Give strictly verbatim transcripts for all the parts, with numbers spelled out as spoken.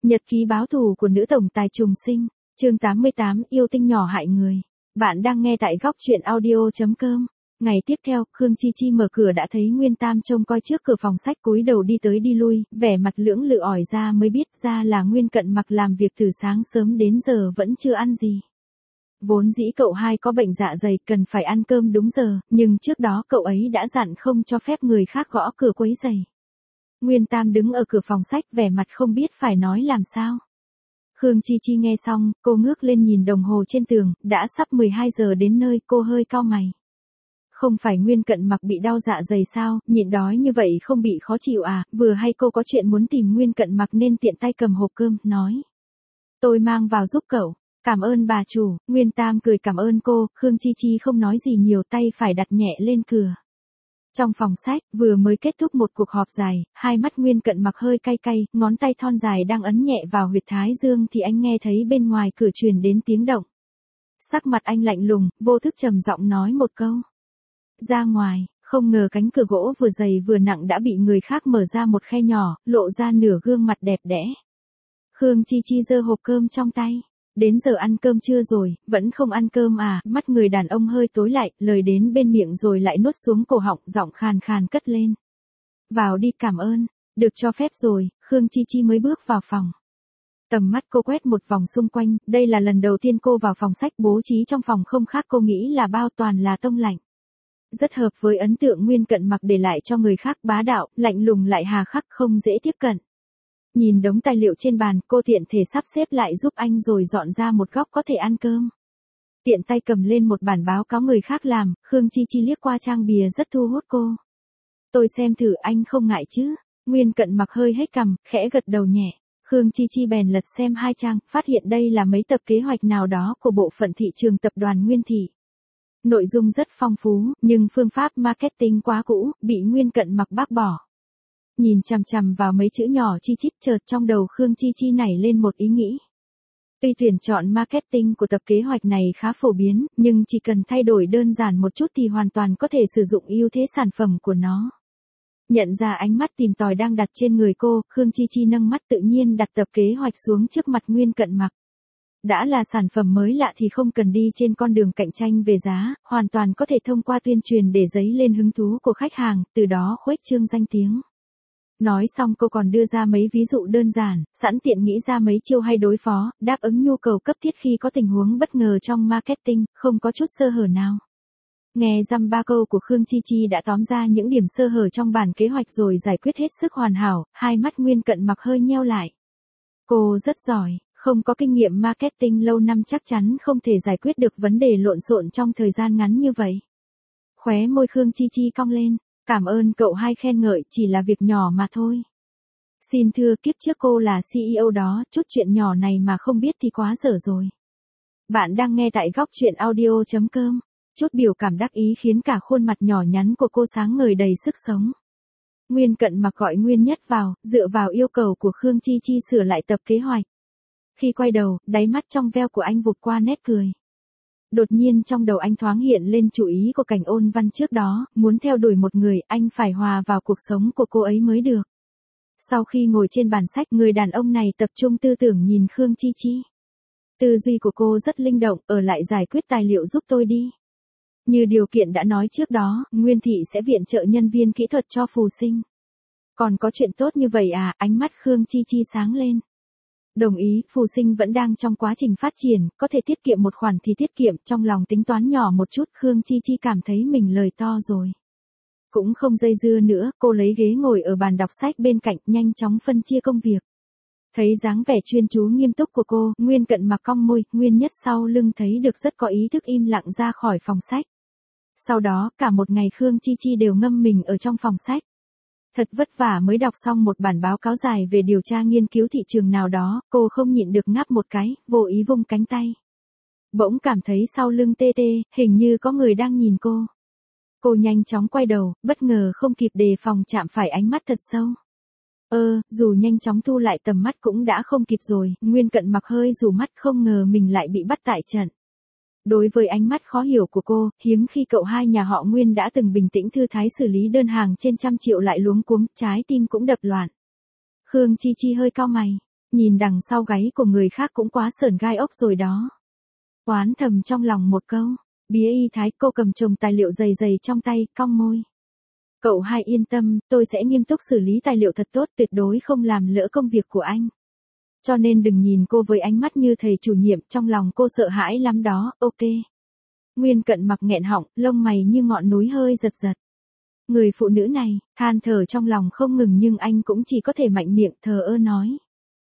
Nhật ký báo thù của nữ tổng tài trùng sinh, chương tám mươi tám, yêu tinh nhỏ hại người. Bạn đang nghe tại góc truyện audio.com. Ngày tiếp theo, Khương Chi Chi mở cửa đã thấy Nguyên Tam trông coi trước cửa phòng sách cúi đầu đi tới đi lui, vẻ mặt lưỡng lự ỏi ra mới biết ra là Nguyên Cận Mặc làm việc từ sáng sớm đến giờ vẫn chưa ăn gì. Vốn dĩ cậu hai có bệnh dạ dày cần phải ăn cơm đúng giờ, nhưng trước đó cậu ấy đã dặn không cho phép người khác gõ cửa quấy rầy. Nguyên Tam đứng ở cửa phòng sách vẻ mặt không biết phải nói làm sao. Khương Chi Chi nghe xong, cô ngước lên nhìn đồng hồ trên tường, đã sắp mười hai giờ đến nơi, cô hơi cau mày. Không phải Nguyên Cận Mặc bị đau dạ dày sao, nhịn đói như vậy không bị khó chịu à, vừa hay cô có chuyện muốn tìm Nguyên Cận Mặc nên tiện tay cầm hộp cơm, nói. Tôi mang vào giúp cậu, cảm ơn bà chủ. Nguyên Tam cười cảm ơn cô, Khương Chi Chi không nói gì nhiều, tay phải đặt nhẹ lên cửa. Trong phòng sách, vừa mới kết thúc một cuộc họp dài, hai mắt Nguyên Cận Mặc hơi cay cay, ngón tay thon dài đang ấn nhẹ vào huyệt thái dương thì anh nghe thấy bên ngoài cửa truyền đến tiếng động. Sắc mặt anh lạnh lùng, vô thức trầm giọng nói một câu. Ra ngoài, không ngờ cánh cửa gỗ vừa dày vừa nặng đã bị người khác mở ra một khe nhỏ, lộ ra nửa gương mặt đẹp đẽ. Khương Chi Chi giơ hộp cơm trong tay. Đến giờ ăn cơm chưa rồi, vẫn không ăn cơm à, mắt người đàn ông hơi tối lại, lời đến bên miệng rồi lại nuốt xuống cổ họng, giọng khàn khàn cất lên. Vào đi, cảm ơn, được cho phép rồi, Khương Chi Chi mới bước vào phòng. Tầm mắt cô quét một vòng xung quanh, đây là lần đầu tiên cô vào phòng sách, bố trí trong phòng không khác cô nghĩ là bao toàn là tông lạnh. Rất hợp với ấn tượng Nguyên Cận Mặc để lại cho người khác, bá đạo, lạnh lùng lại hà khắc, không dễ tiếp cận. Nhìn đống tài liệu trên bàn, cô tiện thể sắp xếp lại giúp anh rồi dọn ra một góc có thể ăn cơm. Tiện tay cầm lên một bản báo cáo người khác làm, Khương Chi Chi liếc qua trang bìa rất thu hút cô. Tôi xem thử, anh không ngại chứ? Nguyên Cận Mặc hơi hết cằm, khẽ gật đầu nhẹ. Khương Chi Chi bèn lật xem hai trang, phát hiện đây là mấy tập kế hoạch nào đó của bộ phận thị trường tập đoàn Nguyên Thị. Nội dung rất phong phú, nhưng phương pháp marketing quá cũ, bị Nguyên Cận Mặc bác bỏ. Nhìn chằm chằm vào mấy chữ nhỏ chi chít, chợt trong đầu Khương Chi Chi nảy lên một ý nghĩ. Tuy tuyển chọn marketing của tập kế hoạch này khá phổ biến, nhưng chỉ cần thay đổi đơn giản một chút thì hoàn toàn có thể sử dụng ưu thế sản phẩm của nó. Nhận ra ánh mắt tìm tòi đang đặt trên người cô, Khương Chi Chi nâng mắt tự nhiên đặt tập kế hoạch xuống trước mặt Nguyên Cận Mặc. Đã là sản phẩm mới lạ thì không cần đi trên con đường cạnh tranh về giá, hoàn toàn có thể thông qua tuyên truyền để dấy lên hứng thú của khách hàng, từ đó khuếch trương danh tiếng. Nói xong cô còn đưa ra mấy ví dụ đơn giản, sẵn tiện nghĩ ra mấy chiêu hay đối phó, đáp ứng nhu cầu cấp thiết khi có tình huống bất ngờ trong marketing, không có chút sơ hở nào. Nghe dăm ba câu của Khương Chi Chi đã tóm ra những điểm sơ hở trong bản kế hoạch rồi giải quyết hết sức hoàn hảo, hai mắt Nguyên Cận Mặc hơi nheo lại. Cô rất giỏi, không có kinh nghiệm marketing lâu năm chắc chắn không thể giải quyết được vấn đề lộn xộn trong thời gian ngắn như vậy. Khóe môi Khương Chi Chi cong lên. Cảm ơn cậu hai khen ngợi, chỉ là việc nhỏ mà thôi. Xin thưa, kiếp trước cô là xê e ô đó, chút chuyện nhỏ này mà không biết thì quá dở rồi. Bạn đang nghe tại góc truyện audio.com. Chút biểu cảm đắc ý khiến cả khuôn mặt nhỏ nhắn của cô sáng ngời đầy sức sống. Nguyên Cận Mặc gọi Nguyên Nhất vào, dựa vào yêu cầu của Khương Chi Chi sửa lại tập kế hoạch. Khi quay đầu, đáy mắt trong veo của anh vụt qua nét cười. Đột nhiên trong đầu anh thoáng hiện lên chủ ý của Cảnh Ôn Văn trước đó, muốn theo đuổi một người, anh phải hòa vào cuộc sống của cô ấy mới được. Sau khi ngồi trên bàn sách, người đàn ông này tập trung tư tưởng nhìn Khương Chi Chi. Tư duy của cô rất linh động, ở lại giải quyết tài liệu giúp tôi đi. Như điều kiện đã nói trước đó, Nguyên Thị sẽ viện trợ nhân viên kỹ thuật cho Phù Sinh. Còn có chuyện tốt như vậy à, ánh mắt Khương Chi Chi sáng lên. Đồng ý, Phù Sinh vẫn đang trong quá trình phát triển, có thể tiết kiệm một khoản thì tiết kiệm, trong lòng tính toán nhỏ một chút, Khương Chi Chi cảm thấy mình lời to rồi. Cũng không dây dưa nữa, cô lấy ghế ngồi ở bàn đọc sách bên cạnh, nhanh chóng phân chia công việc. Thấy dáng vẻ chuyên chú nghiêm túc của cô, Nguyên Cận Mặc cong môi, Nguyên Nhất sau lưng thấy được rất có ý thức im lặng ra khỏi phòng sách. Sau đó, cả một ngày Khương Chi Chi đều ngâm mình ở trong phòng sách. Thật vất vả mới đọc xong một bản báo cáo dài về điều tra nghiên cứu thị trường nào đó, cô không nhịn được ngáp một cái, vô ý vung cánh tay. Bỗng cảm thấy sau lưng tê tê, hình như có người đang nhìn cô. Cô nhanh chóng quay đầu, bất ngờ không kịp đề phòng chạm phải ánh mắt thật sâu. Ơ, dù nhanh chóng thu lại tầm mắt cũng đã không kịp rồi, Nguyên Cận Mặc hơi rủ mắt không ngờ mình lại bị bắt tại trận. Đối với ánh mắt khó hiểu của cô, hiếm khi cậu hai nhà họ Nguyên đã từng bình tĩnh thư thái xử lý đơn hàng trên trăm triệu lại luống cuống, trái tim cũng đập loạn. Khương Chi Chi hơi cau mày, Nhìn đằng sau gáy của người khác cũng quá sởn gai ốc rồi đó. Oán thầm trong lòng một câu. Bía y thái, cô cầm chồng tài liệu dày dày trong tay, cong môi. Cậu hai yên tâm, tôi sẽ nghiêm túc xử lý tài liệu thật tốt, tuyệt đối không làm lỡ công việc của anh. Cho nên đừng nhìn cô với ánh mắt như thầy chủ nhiệm, trong lòng cô sợ hãi lắm đó, ok. Nguyên Cận Mặc nghẹn họng, lông mày như ngọn núi hơi giật giật. Người phụ nữ này, than thở trong lòng không ngừng nhưng anh cũng chỉ có thể mạnh miệng thờ ơ nói.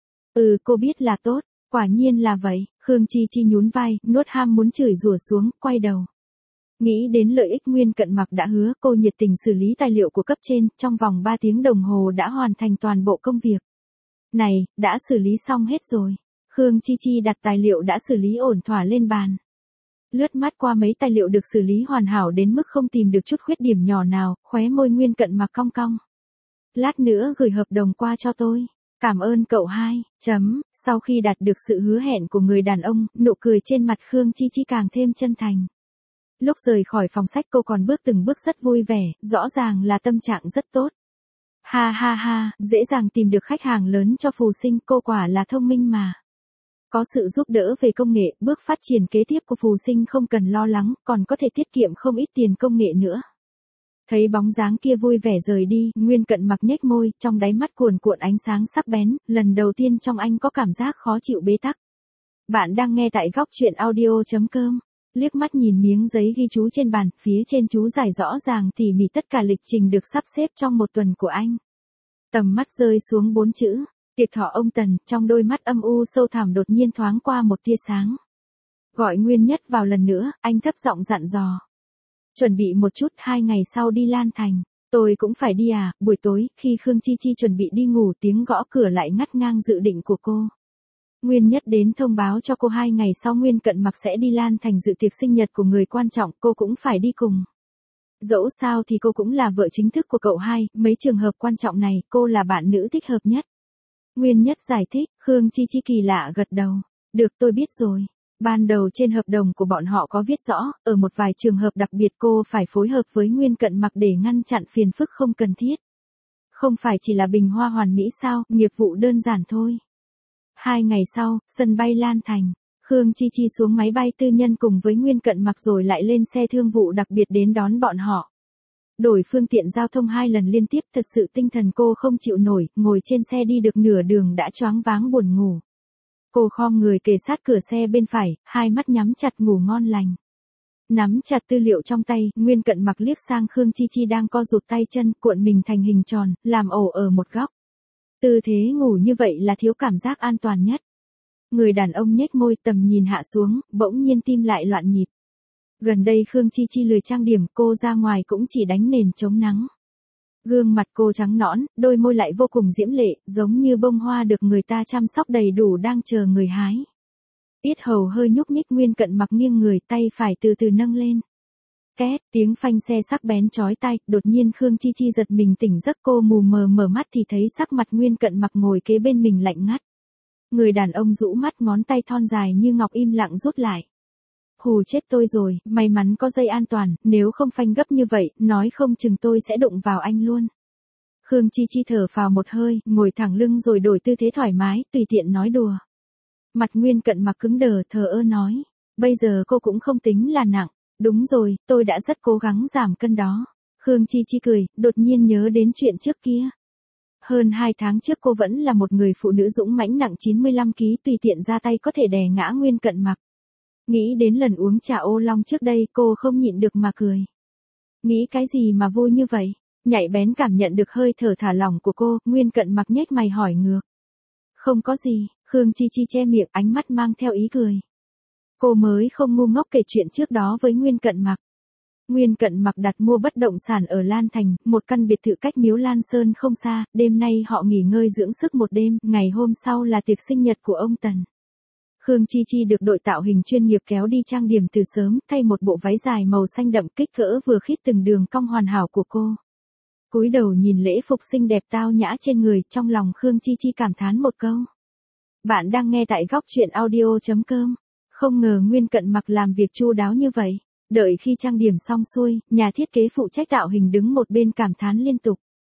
Ừ, cô biết là tốt, quả nhiên là vậy. Khương Chi Chi nhún vai, nuốt ham muốn chửi rủa xuống, quay đầu. Nghĩ đến lợi ích Nguyên Cận Mặc đã hứa, cô nhiệt tình xử lý tài liệu của cấp trên, trong vòng ba tiếng đồng hồ đã hoàn thành toàn bộ công việc. Này, đã xử lý xong hết rồi. Khương Chi Chi đặt tài liệu đã xử lý ổn thỏa lên bàn. Lướt mắt qua mấy tài liệu được xử lý hoàn hảo đến mức không tìm được chút khuyết điểm nhỏ nào, khóe môi Nguyên Cận Mặc cong cong. Lát nữa gửi hợp đồng qua cho tôi. Cảm ơn cậu hai, chấm, sau khi đạt được sự hứa hẹn của người đàn ông, nụ cười trên mặt Khương Chi Chi càng thêm chân thành. Lúc rời khỏi phòng sách cô còn bước từng bước rất vui vẻ, rõ ràng là tâm trạng rất tốt. Ha ha ha, dễ dàng tìm được khách hàng lớn cho Phù Sinh, cô quả là thông minh mà. Có sự giúp đỡ về công nghệ, bước phát triển kế tiếp của Phù Sinh không cần lo lắng, còn có thể tiết kiệm không ít tiền công nghệ nữa. Thấy bóng dáng kia vui vẻ rời đi, Nguyên Cận Mặc nhếch môi, trong đáy mắt cuồn cuộn ánh sáng sắc bén, lần đầu tiên trong anh có cảm giác khó chịu bế tắc. Bạn đang nghe tại góc truyện audio chấm com. Liếc mắt nhìn miếng giấy ghi chú trên bàn, phía trên chú giải rõ ràng tỉ mỉ tất cả lịch trình được sắp xếp trong một tuần của anh. Tầm mắt rơi xuống bốn chữ, tiệc thọ ông Tần, trong đôi mắt âm u sâu thẳm đột nhiên thoáng qua một tia sáng. Gọi Nguyên Nhất vào lần nữa, anh thấp giọng dặn dò. Chuẩn bị một chút, hai ngày sau đi Lan Thành. Tôi cũng phải đi à, buổi tối, khi Khương Chi Chi chuẩn bị đi ngủ tiếng gõ cửa lại ngắt ngang dự định của cô. Nguyên Nhất đến thông báo cho cô hai ngày sau Nguyên Cận Mặc sẽ đi Lan Thành dự tiệc sinh nhật của người quan trọng, cô cũng phải đi cùng. Dẫu sao thì cô cũng là vợ chính thức của cậu hai, mấy trường hợp quan trọng này, cô là bạn nữ thích hợp nhất. Nguyên Nhất giải thích, Khương Chi Chi kỳ lạ gật đầu. Được, tôi biết rồi. Ban đầu trên hợp đồng của bọn họ có viết rõ, ở một vài trường hợp đặc biệt cô phải phối hợp với Nguyên Cận Mặc để ngăn chặn phiền phức không cần thiết. Không phải chỉ là bình hoa hoàn mỹ sao, nghiệp vụ đơn giản thôi. Hai ngày sau, sân bay Lan Thành, Khương Chi Chi xuống máy bay tư nhân cùng với Nguyên Cận Mặc rồi lại lên xe thương vụ đặc biệt đến đón bọn họ. Đổi phương tiện giao thông hai lần liên tiếp thật sự tinh thần cô không chịu nổi, ngồi trên xe đi được nửa đường đã choáng váng buồn ngủ. Cô khom người kề sát cửa xe bên phải, hai mắt nhắm chặt ngủ ngon lành. Nắm chặt tư liệu trong tay, Nguyên Cận Mặc liếc sang Khương Chi Chi đang co rụt tay chân, cuộn mình thành hình tròn, làm ổ ở một góc. Tư thế ngủ như vậy là thiếu cảm giác an toàn nhất. Người đàn ông nhếch môi, tầm nhìn hạ xuống, bỗng nhiên tim lại loạn nhịp. Gần đây Khương Chi Chi lười trang điểm, cô ra ngoài cũng chỉ đánh nền chống nắng. Gương mặt cô trắng nõn, đôi môi lại vô cùng diễm lệ, giống như bông hoa được người ta chăm sóc đầy đủ đang chờ người hái. Yết hầu hơi nhúc nhích, Nguyên Cận Mặc nghiêng người, tay phải từ từ nâng lên. Két, tiếng phanh xe sắc bén chói tai, đột nhiên Khương Chi Chi giật mình tỉnh giấc, cô mù mờ mở mắt thì thấy sắc mặt Nguyên Cận Mặc ngồi kế bên mình lạnh ngắt. Người đàn ông rũ mắt, ngón tay thon dài như ngọc im lặng rút lại. Hù chết tôi rồi, may mắn có dây an toàn, nếu không phanh gấp như vậy, nói không chừng tôi sẽ đụng vào anh luôn. Khương Chi Chi thở phào một hơi, ngồi thẳng lưng rồi đổi tư thế thoải mái, tùy tiện nói đùa. Mặt Nguyên Cận Mặc cứng đờ, thờ ơ nói, bây giờ cô cũng không tính là nặng. Đúng rồi, tôi đã rất cố gắng giảm cân đó. Khương Chi Chi cười, đột nhiên nhớ đến chuyện trước kia. Hơn hai tháng trước cô vẫn là một người phụ nữ dũng mãnh nặng chín mươi lăm ki lô gam tùy tiện ra tay có thể đè ngã Nguyên Cận Mặc. Nghĩ đến lần uống trà ô long trước đây cô không nhịn được mà cười. Nghĩ cái gì mà vui như vậy? Nhạy bén cảm nhận được hơi thở thả lỏng của cô, Nguyên Cận Mặc nhếch mày hỏi ngược. Không có gì, Khương Chi Chi che miệng, ánh mắt mang theo ý cười. Cô mới không ngu ngốc kể chuyện trước đó với Nguyên Cận Mặc. Nguyên Cận Mặc đặt mua bất động sản ở Lan Thành, một căn biệt thự cách Miếu Lan Sơn không xa, đêm nay họ nghỉ ngơi dưỡng sức một đêm, ngày hôm sau là tiệc sinh nhật của ông Tần. Khương Chi Chi được đội tạo hình chuyên nghiệp kéo đi trang điểm từ sớm, thay một bộ váy dài màu xanh đậm kích cỡ vừa khít từng đường cong hoàn hảo của cô. Cúi đầu nhìn lễ phục xinh đẹp tao nhã trên người, trong lòng Khương Chi Chi cảm thán một câu. Bạn đang nghe tại góc truyện audio chấm com. Không ngờ Nguyên Cận Mặc làm việc chu đáo như vậy. Đợi khi trang điểm xong xuôi, nhà thiết kế phụ trách tạo hình đứng một bên cảm thán liên tục.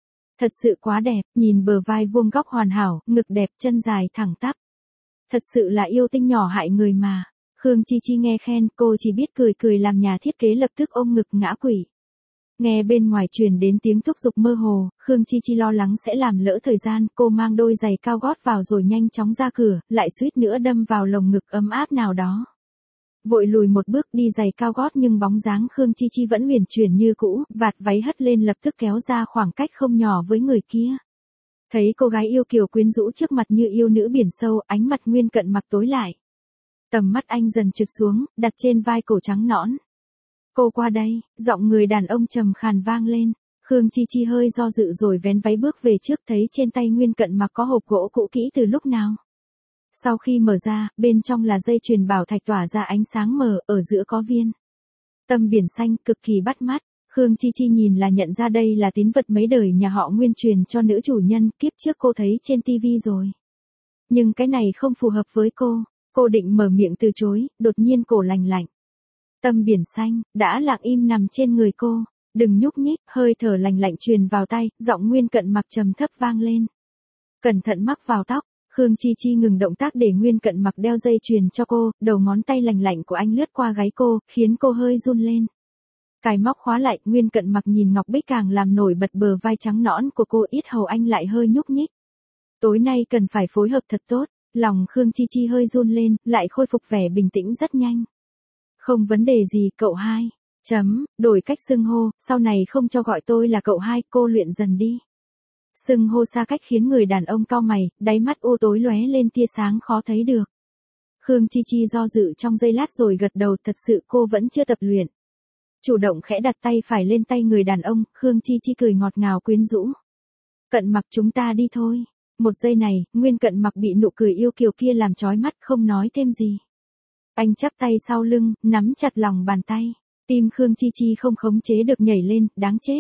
Thật sự quá đẹp, nhìn bờ vai vuông góc hoàn hảo, ngực đẹp, chân dài thẳng tắp. Thật sự là yêu tinh nhỏ hại người mà. Khương Chi Chi nghe khen, cô chỉ biết cười cười làm nhà thiết kế lập tức ôm ngực ngã quỵ. Nghe bên ngoài truyền đến tiếng thúc giục mơ hồ, Khương Chi Chi lo lắng sẽ làm lỡ thời gian, cô mang đôi giày cao gót vào rồi nhanh chóng ra cửa, lại suýt nữa đâm vào lồng ngực ấm áp nào đó. Vội lùi một bước đi giày cao gót nhưng bóng dáng Khương Chi Chi vẫn huyền chuyển như cũ, vạt váy hất lên lập tức kéo ra khoảng cách không nhỏ với người kia. Thấy cô gái yêu kiều quyến rũ trước mặt như yêu nữ biển sâu, ánh mặt Nguyên Cận Mặc tối lại. Tầm mắt anh dần trượt xuống, đặt trên vai cổ trắng nõn. Cô qua đây, giọng người đàn ông trầm khàn vang lên. Khương Chi Chi hơi do dự rồi vén váy bước về trước, thấy trên tay Nguyên Cận Mặc có hộp gỗ cũ kỹ từ lúc nào. Sau khi mở ra, bên trong là dây chuyền bảo thạch tỏa ra ánh sáng mờ, ở giữa có viên tâm biển xanh cực kỳ bắt mắt. Khương Chi Chi nhìn là nhận ra đây là tín vật mấy đời nhà họ Nguyên truyền cho nữ chủ nhân, kiếp trước cô thấy trên tivi rồi. Nhưng cái này không phù hợp với cô, cô định mở miệng từ chối, đột nhiên cổ lành lạnh. Tâm biển xanh, đã lặng im nằm trên người cô, đừng nhúc nhích, hơi thở lành lạnh truyền vào tay, giọng Nguyên Cận Mặc trầm thấp vang lên. Cẩn thận mắc vào tóc. Khương Chi Chi ngừng động tác để Nguyên Cận Mặc đeo dây chuyền cho cô, đầu ngón tay lành lạnh của anh lướt qua gáy cô, khiến cô hơi run lên. Cài móc khóa lại, Nguyên Cận Mặc nhìn ngọc bích càng làm nổi bật bờ vai trắng nõn của cô, ít hầu anh lại hơi nhúc nhích. Tối nay cần phải phối hợp thật tốt, lòng Khương Chi Chi hơi run lên, lại khôi phục vẻ bình tĩnh rất nhanh. Không vấn đề gì, cậu hai. Chấm, đổi cách xưng hô, sau này không cho gọi tôi là cậu hai, cô luyện dần đi. Xưng hô xa cách khiến người đàn ông cau mày, đáy mắt u tối lóe lên tia sáng khó thấy được. Khương Chi Chi do dự trong giây lát rồi gật đầu, thật sự cô vẫn chưa tập luyện. Chủ động khẽ đặt tay phải lên tay người đàn ông, Khương Chi Chi cười ngọt ngào quyến rũ. Cận Mặc, chúng ta đi thôi. Một giây này, Nguyên Cận Mặc bị nụ cười yêu kiều kia làm chói mắt, không nói thêm gì. Anh chắp tay sau lưng, nắm chặt lòng bàn tay. Tim Khương Chi Chi không khống chế được nhảy lên, đáng chết.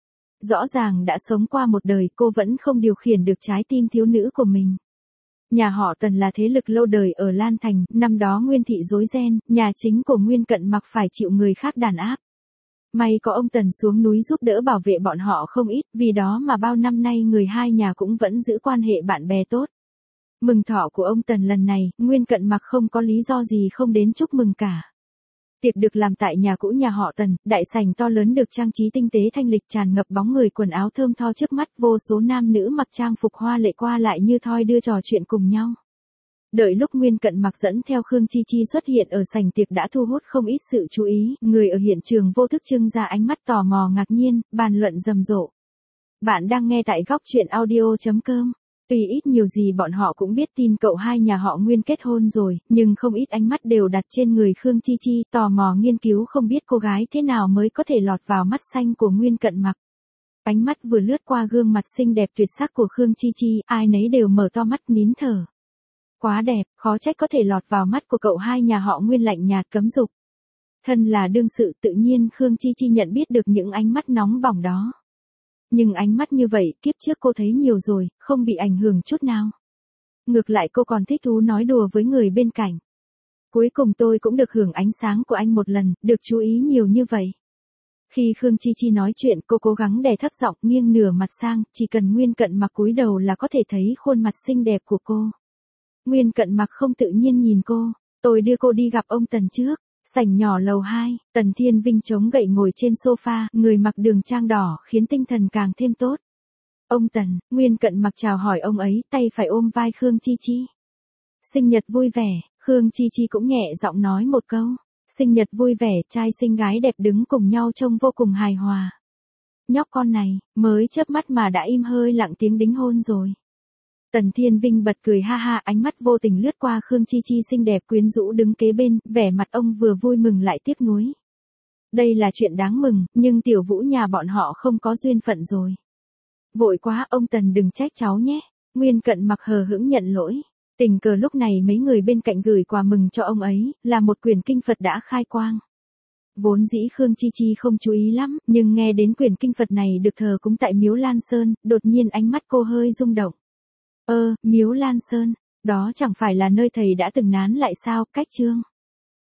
Rõ ràng đã sống qua một đời, cô vẫn không điều khiển được trái tim thiếu nữ của mình. Nhà họ Tần là thế lực lâu đời ở Lan Thành, năm đó Nguyên thị rối ren, nhà chính của Nguyên Cận Mặc phải chịu người khác đàn áp. May có ông Tần xuống núi giúp đỡ bảo vệ bọn họ không ít, vì đó mà bao năm nay người hai nhà cũng vẫn giữ quan hệ bạn bè tốt. Mừng thọ của ông Tần lần này, Nguyên Cận Mặc không có lý do gì không đến chúc mừng cả. Tiệc được làm tại nhà cũ nhà họ Tần, đại sảnh to lớn được trang trí tinh tế thanh lịch, tràn ngập bóng người quần áo thơm tho trước mắt, vô số nam nữ mặc trang phục hoa lệ qua lại như thoi đưa trò chuyện cùng nhau. Đợi lúc Nguyên Cận Mặc dẫn theo Khương Chi Chi xuất hiện ở sảnh tiệc đã thu hút không ít sự chú ý, người ở hiện trường vô thức trưng ra ánh mắt tò mò ngạc nhiên, bàn luận rầm rộ. Bạn đang nghe tại góc truyện audio chấm com. Tuy ít nhiều gì bọn họ cũng biết tin cậu hai nhà họ Nguyên kết hôn rồi, nhưng không ít ánh mắt đều đặt trên người Khương Chi Chi, tò mò nghiên cứu không biết cô gái thế nào mới có thể lọt vào mắt xanh của Nguyên Cận Mặc. Ánh mắt vừa lướt qua gương mặt xinh đẹp tuyệt sắc của Khương Chi Chi, ai nấy đều mở to mắt nín thở. Quá đẹp, khó trách có thể lọt vào mắt của cậu hai nhà họ Nguyên lạnh nhạt cấm dục. Thân là đương sự, tự nhiên Khương Chi Chi nhận biết được những ánh mắt nóng bỏng đó. Nhưng ánh mắt như vậy, kiếp trước cô thấy nhiều rồi, không bị ảnh hưởng chút nào. Ngược lại cô còn thích thú nói đùa với người bên cạnh. Cuối cùng tôi cũng được hưởng ánh sáng của anh một lần, được chú ý nhiều như vậy. Khi Khương Chi Chi nói chuyện, cô cố gắng đè thấp giọng, nghiêng nửa mặt sang, chỉ cần Nguyên Cận Mặc cúi đầu là có thể thấy khuôn mặt xinh đẹp của cô. Nguyên Cận Mặc không tự nhiên nhìn cô, tôi đưa cô đi gặp ông Tần trước. Sảnh nhỏ lầu hai, Tần Thiên Vinh chống gậy ngồi trên sofa, người mặc đường trang đỏ khiến tinh thần càng thêm tốt. Ông Tần, Nguyên Cận Mặc chào hỏi ông ấy, tay phải ôm vai Khương Chi Chi. Sinh nhật vui vẻ, Khương Chi Chi cũng nhẹ giọng nói một câu. Sinh nhật vui vẻ, trai xinh gái đẹp đứng cùng nhau trông vô cùng hài hòa. Nhóc con này, mới chớp mắt mà đã im hơi lặng tiếng đính hôn rồi. Tần Thiên Vinh bật cười ha ha, ánh mắt vô tình lướt qua Khương Chi Chi xinh đẹp quyến rũ đứng kế bên, vẻ mặt ông vừa vui mừng lại tiếc nuối. Đây là chuyện đáng mừng, nhưng tiểu Vũ nhà bọn họ không có duyên phận rồi. Vội quá, ông Tần đừng trách cháu nhé. Nguyên Cận Mặc hờ hững nhận lỗi. Tình cờ lúc này mấy người bên cạnh gửi quà mừng cho ông ấy, là một quyển kinh Phật đã khai quang. Vốn dĩ Khương Chi Chi không chú ý lắm, nhưng nghe đến quyển kinh Phật này được thờ cúng tại Miếu Lan Sơn, đột nhiên ánh mắt cô hơi rung động. Ơ, Miếu Lan Sơn, đó chẳng phải là nơi thầy đã từng nán lại sao, cách chương.